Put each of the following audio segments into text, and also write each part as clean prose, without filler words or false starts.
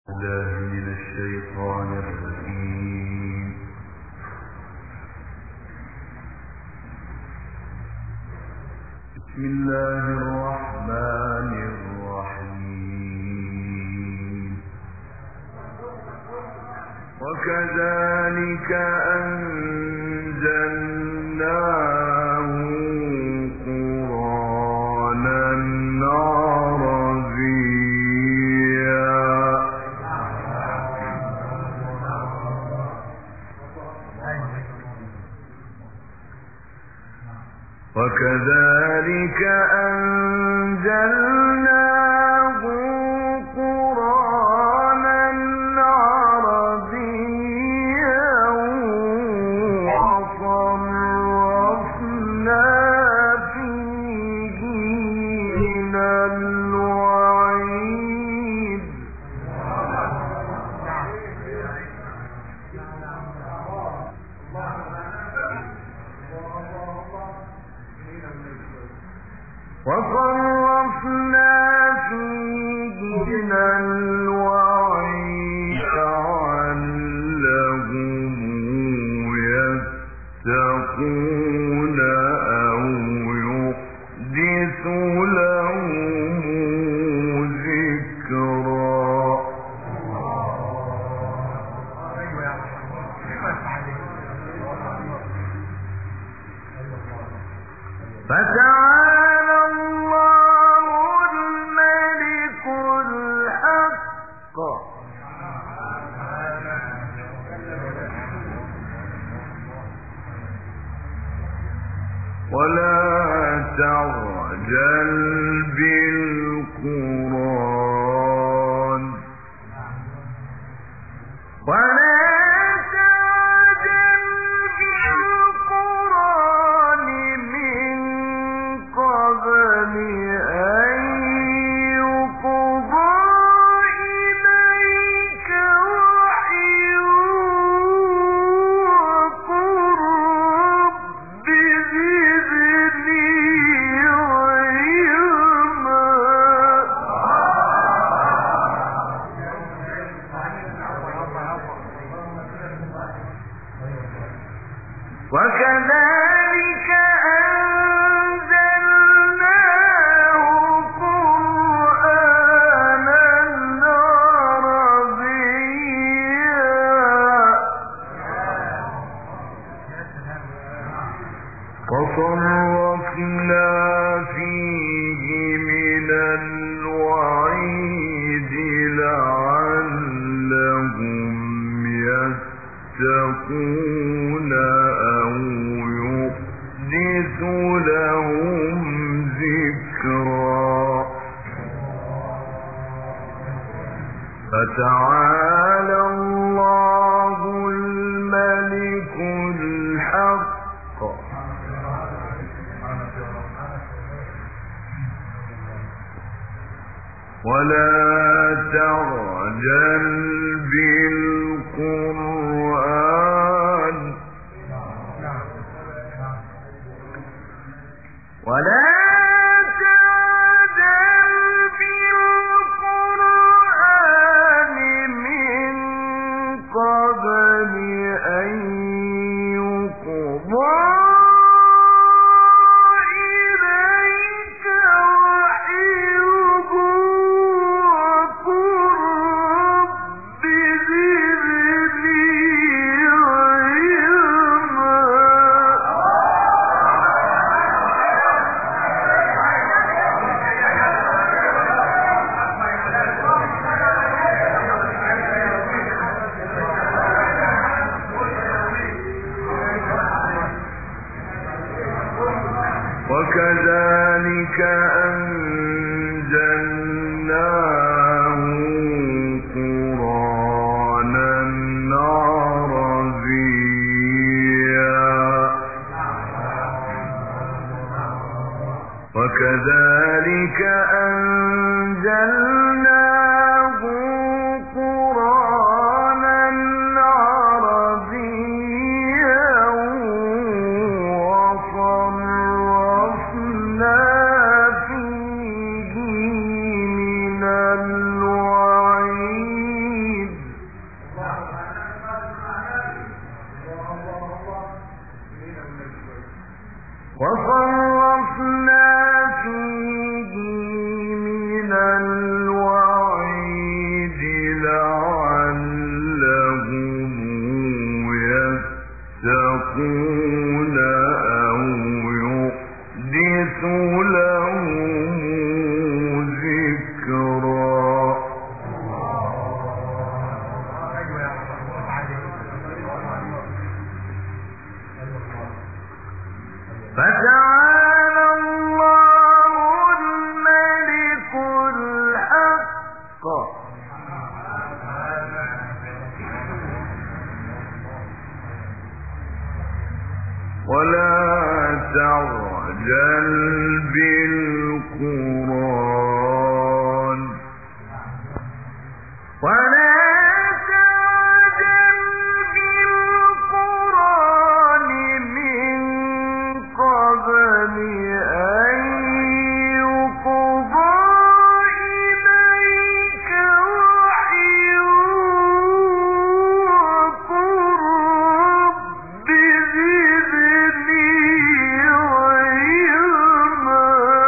الله من الشيطان الرجيم. بسم الله الرحمن الرحيم. وكذلك أنزلناه قرآنا عربيا وكذلك أنزلناه قرآنا عربيا وصرفنا فيه من الوعيد لعلهم يتقون أو يحدث لهم ذكرا. فتعالى الله الملك الحق ولا تعجل بالقرآن من قبل أن يقضى إليك وحيه وقل رب زدني علما. وكذلك أنزلناه قرآنا عربيا وصرفنا فيه من الوعيد لعلهم يتقون أو يحدث لهم ذكرا. فتعالى الله الملك الحق ولا تعجل بالقرآن من قبل أن يقضى إليك وحيه وقل رب زدني علما. وكذلك أنزلناه قرآنا عربيا وكذلك أنزلناه قرآنا عربيا وصرفنا ولا تعجل بالقرآن من قبل أن يقضى إليك وحيه وقل رب زدني علما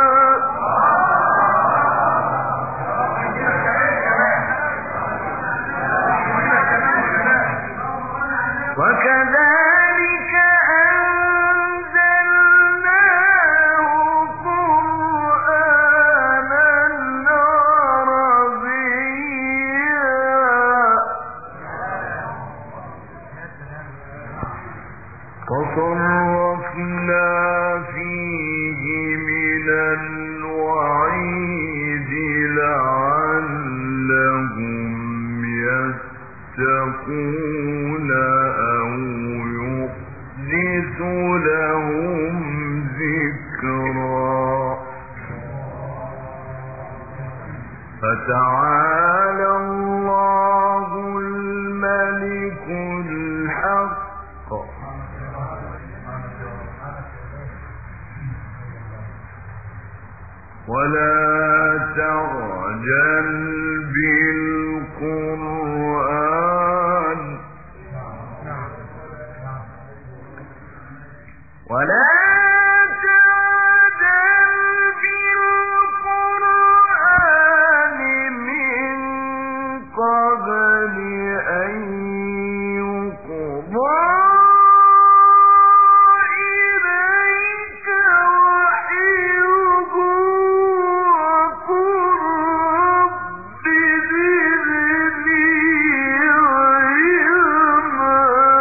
وكذلك أنزلناه قرآنا عربيا فصرفنا فيه من الوعيد لعلهم يتقون أو يحدث لهم ذكرا فتعالى الله الملك الحق ولا تعجل بالقرآن ولا تعجل بالقرآن من قبل أن يقضى إليك وحيه وقل رب زدني علما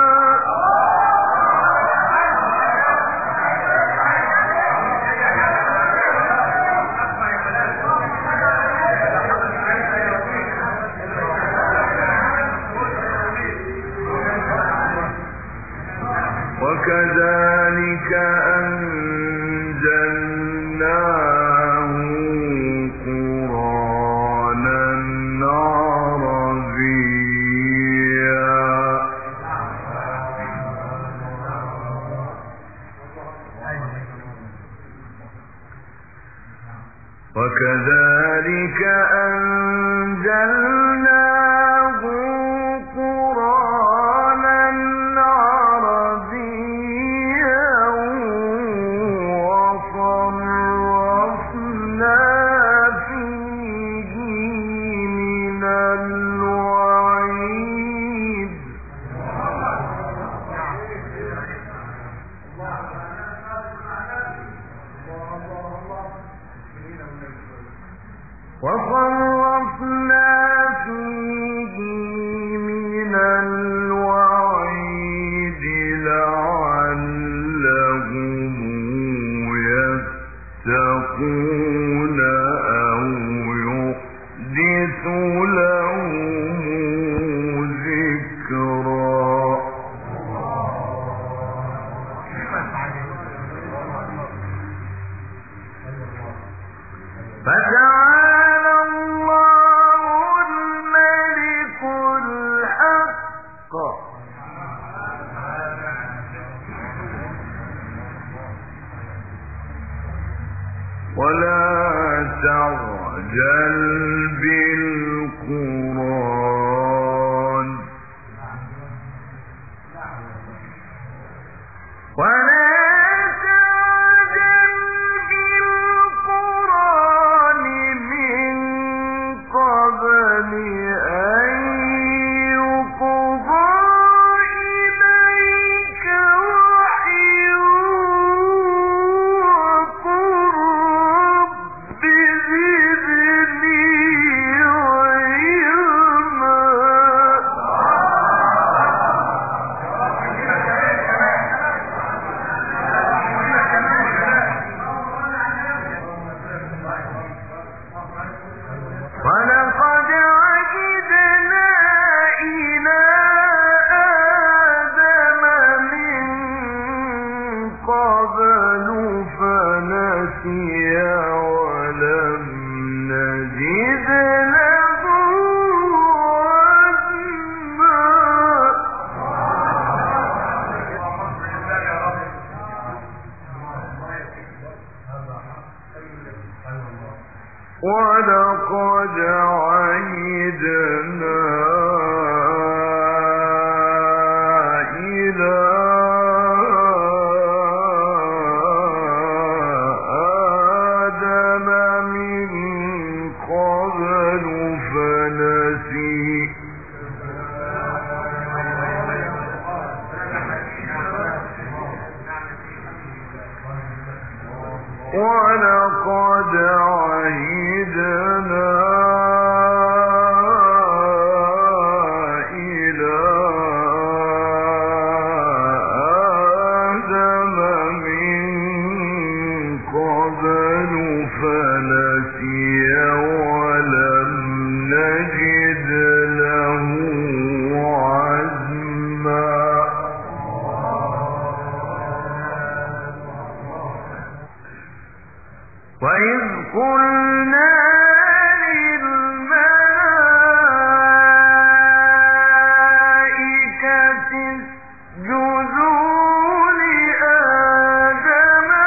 وكذلك أنزلناه قرآنا عربيا وكذلك أنزلناه قرآنا عربيا وصرفنا فيه من الوعيد وصرفنا فيه من الوعيد لعلهم يتقون أو يحدث لهم ذكرا فتعالى الله الملك الحق ولا تعجل بالقرآن ولا تعجل بالقرآن من قبل أن يقضى إليك وحيه وقل رب زدني ولقد عهدنا إلى آدم من قبل فنسي ولم نجد له عزما وإذ قلنا للملائكة اسجدوا لآدم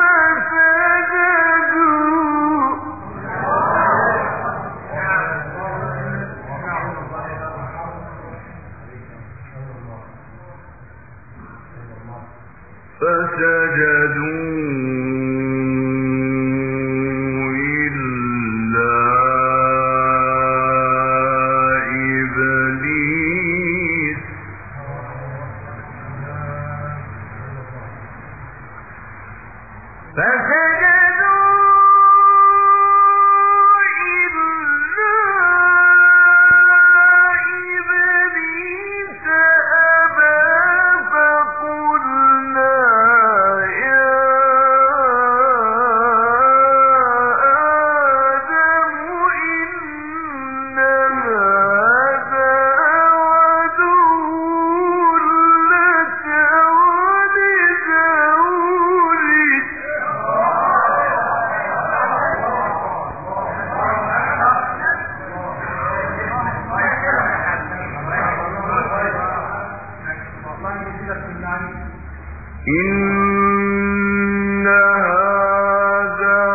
إن هذا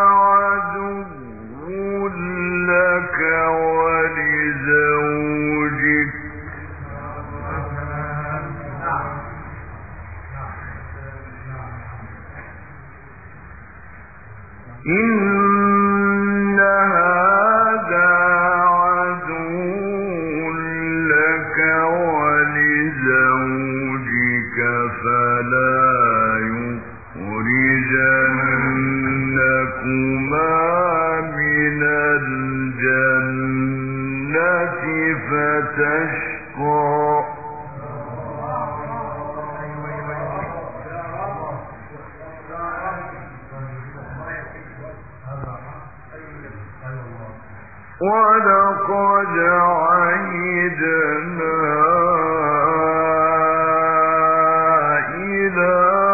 عدو لك ولزوجك إن هذا عدو لك ولزوجك فلا يخرجنكما من الجنة فتشقى ولقد عهدنا إلى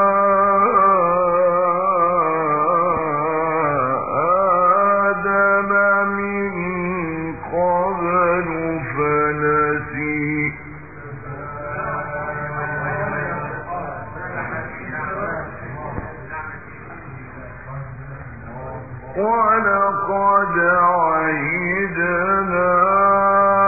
آدم من قبل فنسي ولقد عهدنا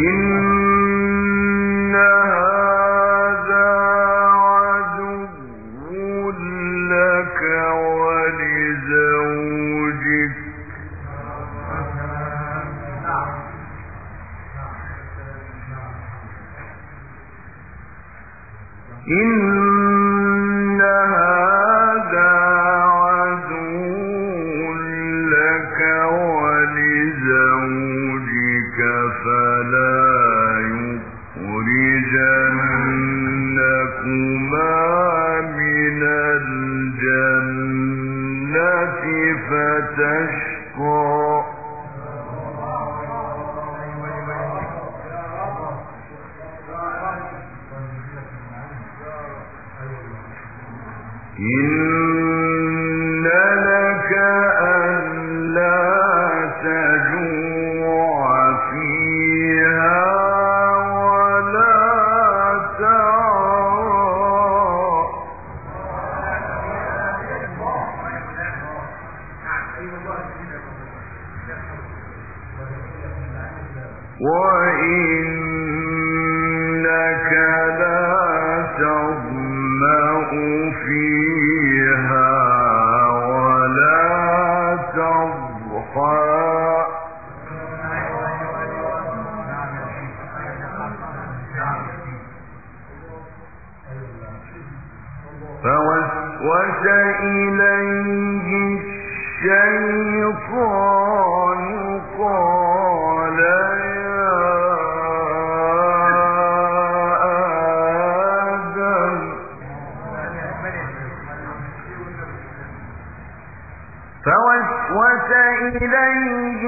إن هذا عدو لك ولزوجك إن هذا عدو لك ولزوجك فلا يخرجنكما من الجنة فتشقى إن لك ألا تجوع فيها ولا تعرى وإنك لا تظمأ فيها ولا تضحى فوسوس إليه الشيطان قال يا آدم فوسوس إليه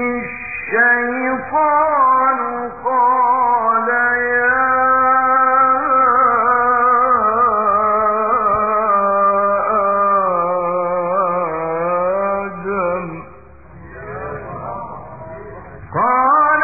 الشيطان قال يا آدم قال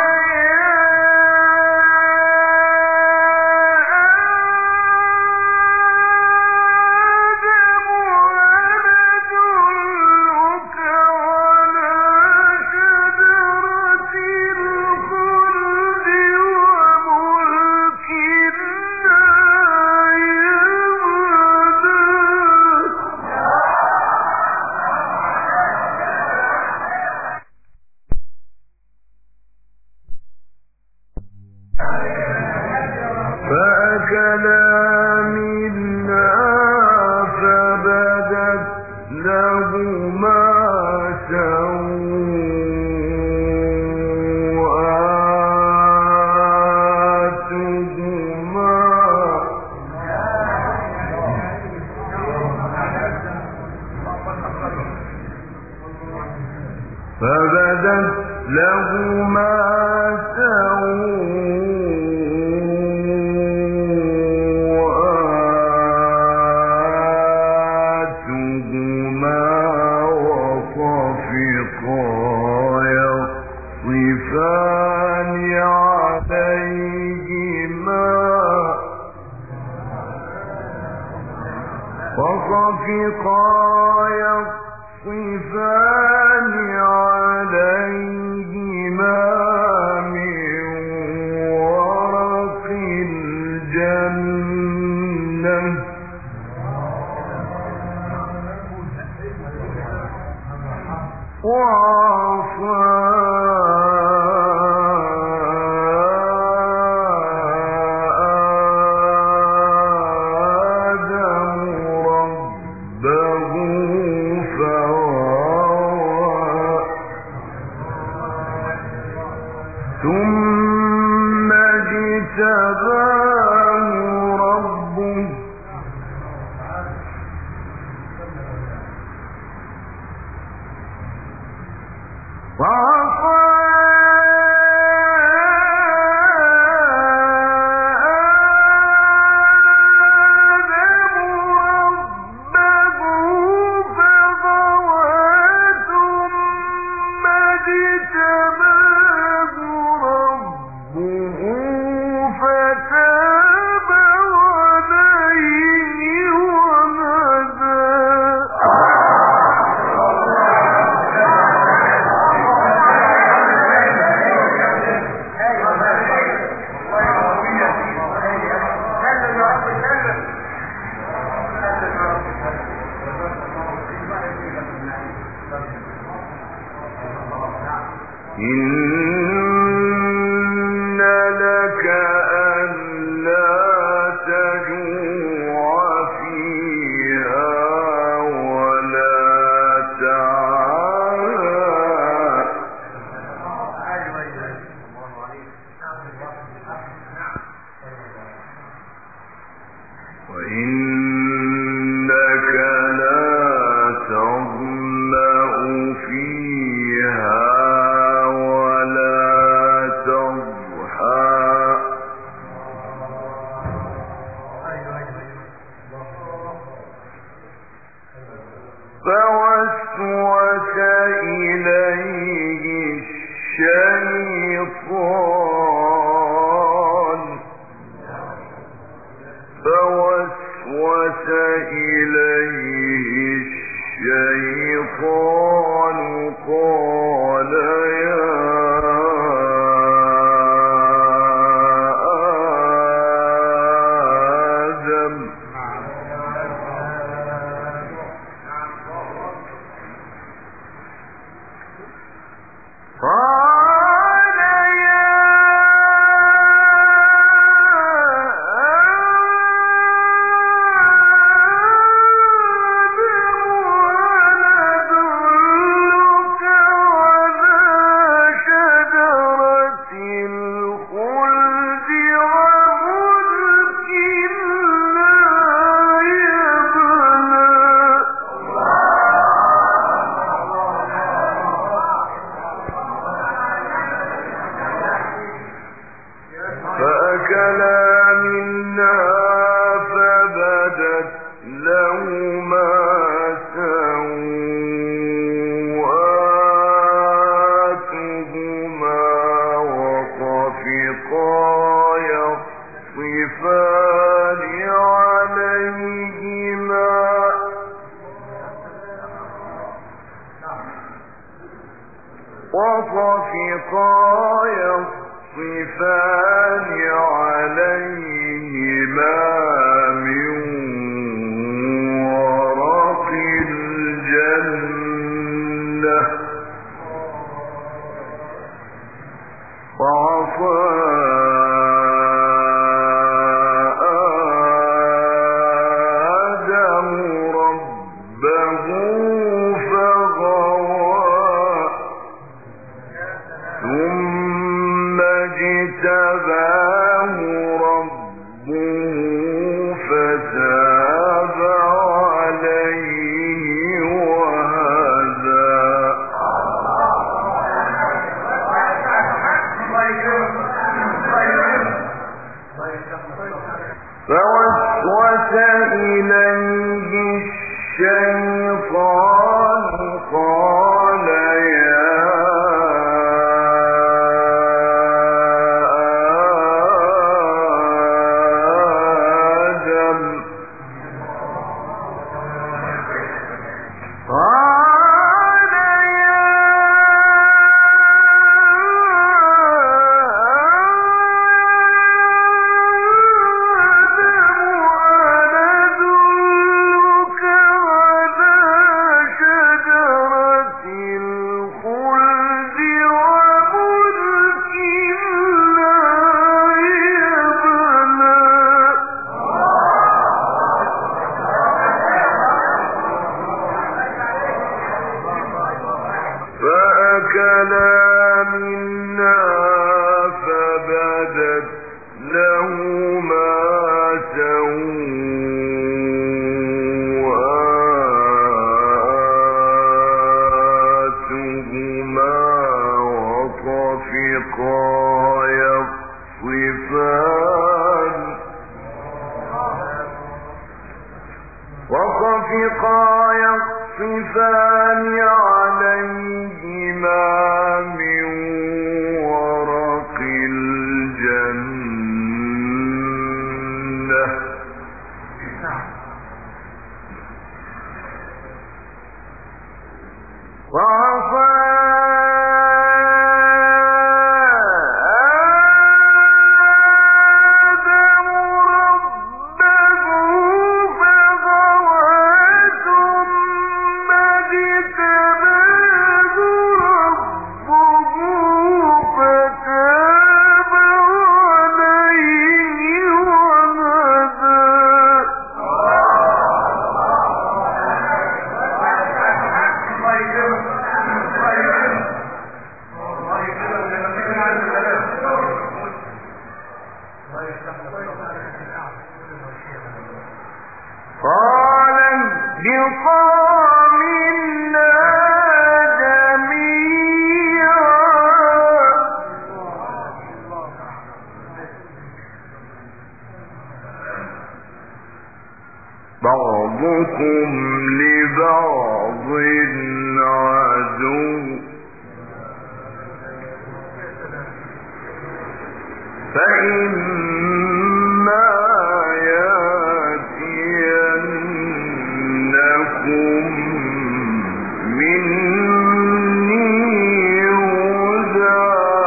فأكلا منها فبدت لهما سوآتهما وطفقا يخصفان عليهما من ورق الجنة وعصى ثم اجتباه ربه وعصى إن لك ألا تجوع فيها ولا تعرى وإنك لا تظمأ فيها ولا تضحى فوسوس إليه الشيطان قال يا آدم فأكلا منها فبدت لهما سوآتهما وطفقا يخصفان عليهما من ورق الجنة فعصى آدم ربه فغوى ثم اجتباه ربه فتاب عليه وهدى فوسوس إليه الشيطان قال يا آدم فأكلا منها فبدت لهما سوآتهما وطفقا يخصفان عليهما من ورق الجنة وعصى ربه بعضكم لبعض عدو فإما يأتينكم مني هدى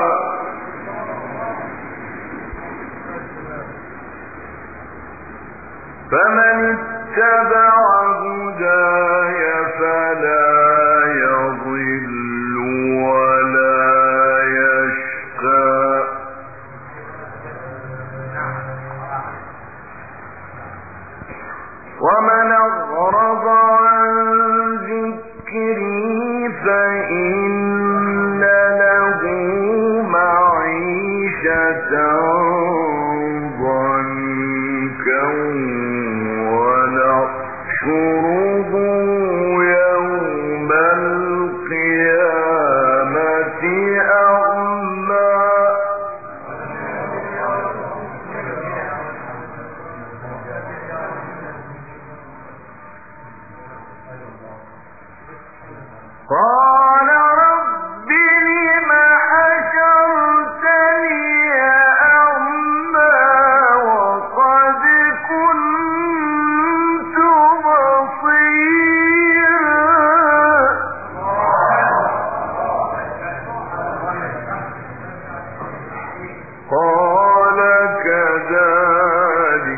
فمن اتبع هداي فلا يضل ولا يشقى ومن أعرض عن ذكري فإن له معيشة ضنكا ونحشره يوم القيامة أعمى قال رب لم حشرتني أعمى وقد كنت بصيرا قال كذلك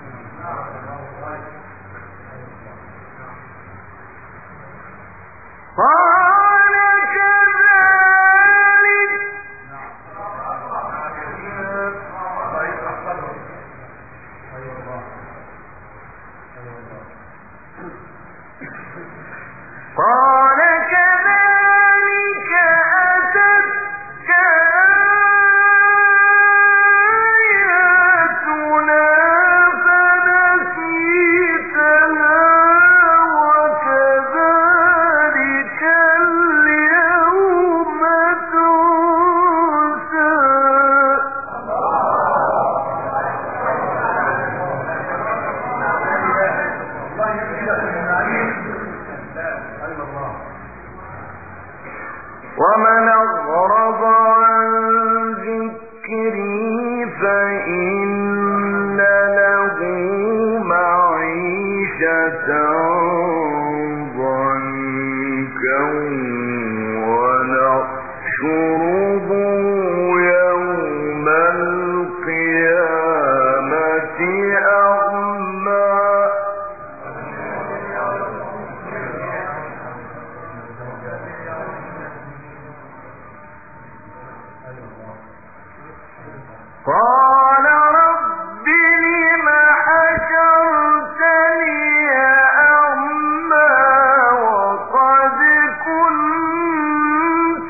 قال كذلك أتتك آياتنا فنسيتها وكذلك اليوم تنسى ومن أعرض عن ذكري فإن له معيشة ضنكا ونحشره يوم القيامة أعمى قال رب لم حشرتني أعمى وقد كنت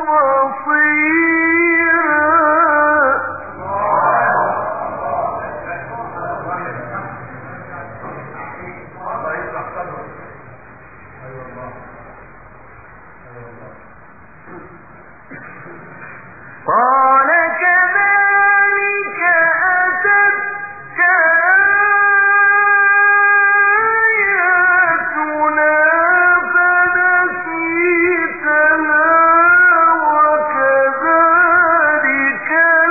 بصيرا قال كذلك أتتك آياتنا فنسيتها وكذلك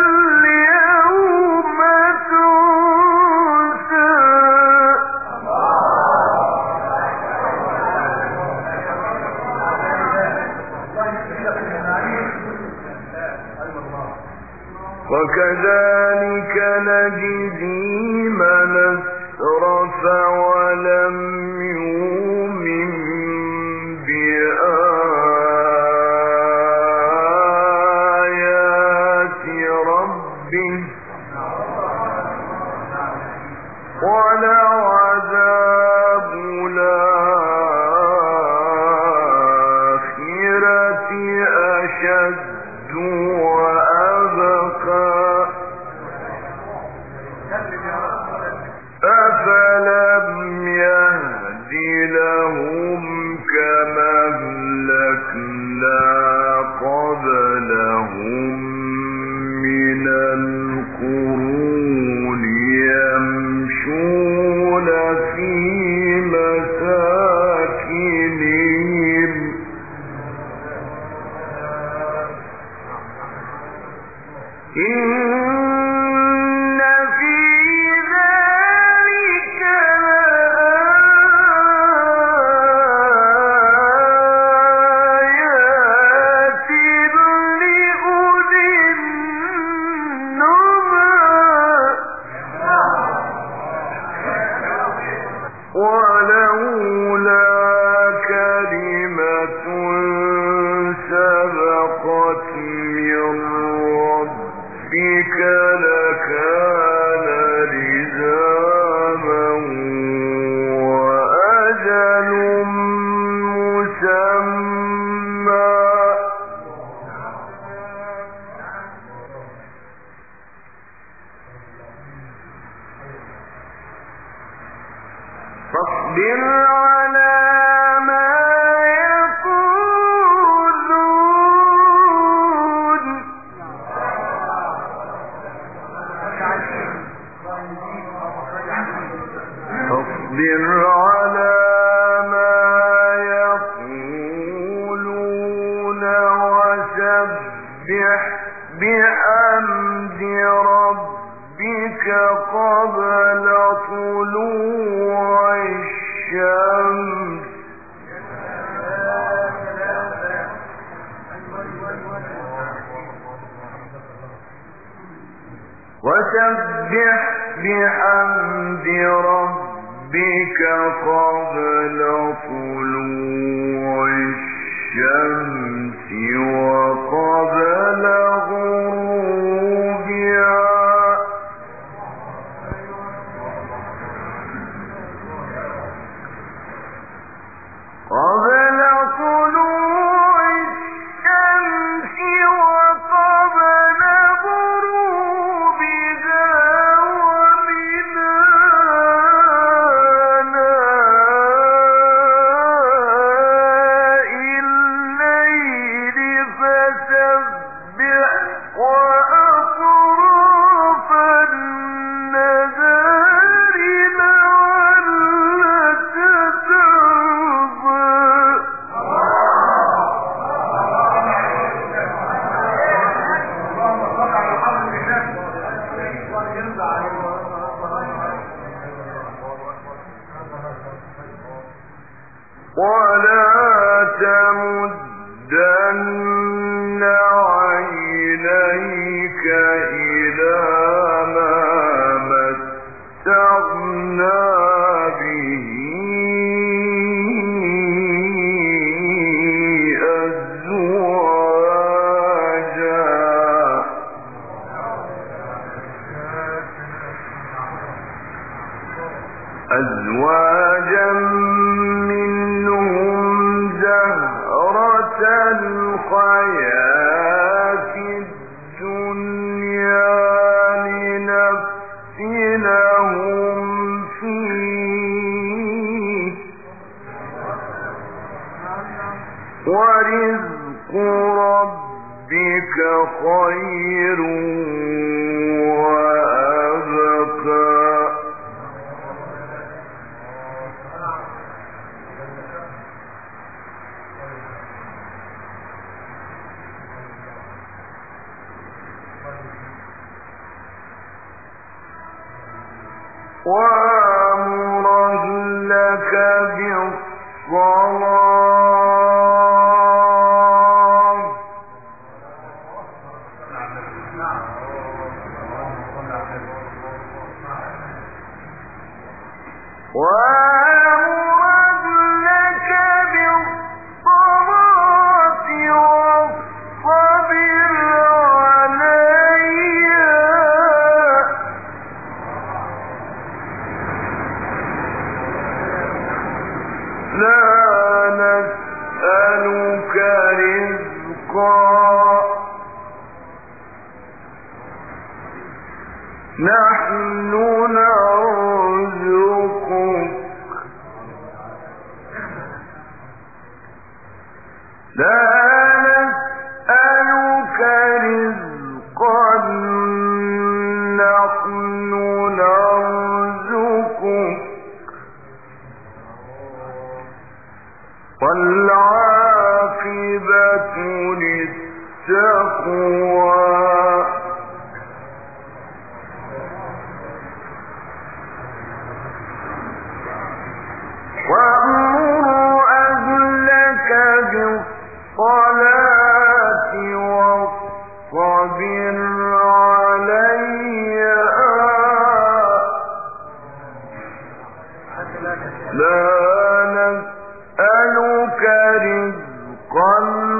اليوم تنسى وكذلك نجزي من أسرف ولم يؤمن بآيات ربه ولعذاب الآخرة أشد وأبقى أفلم ولولا كلمة سبقت من ربك لكان لزاما وأجل مسمى فاصبر على ما يقولون فاصبر على ما يقولون وسبح بحمد ربك قبل طلوع الشمس وسبح بحمد ربك قبل طلوع الشمس وقبل غروبها قبل طلوع الشمس وقبل غروبها ومن آناء الليل فسبح وأطراف النهار لعلك ترضى ولا تمدن عينيك إلى ما متعنا به أزواجا منهم زهرة الحياة الدنيا لنفتنهم فيه ورزق ربك خير وأبقى وأمر أهلك بالصلاة واصطبر عليها لا نسألك رزقا نحن نرزقك لا نسألك رزقا نحن نرزقك والعاقبة للتقوى وأمر أهلك بالصلاة واصطبر عليها لا نسألك رزقا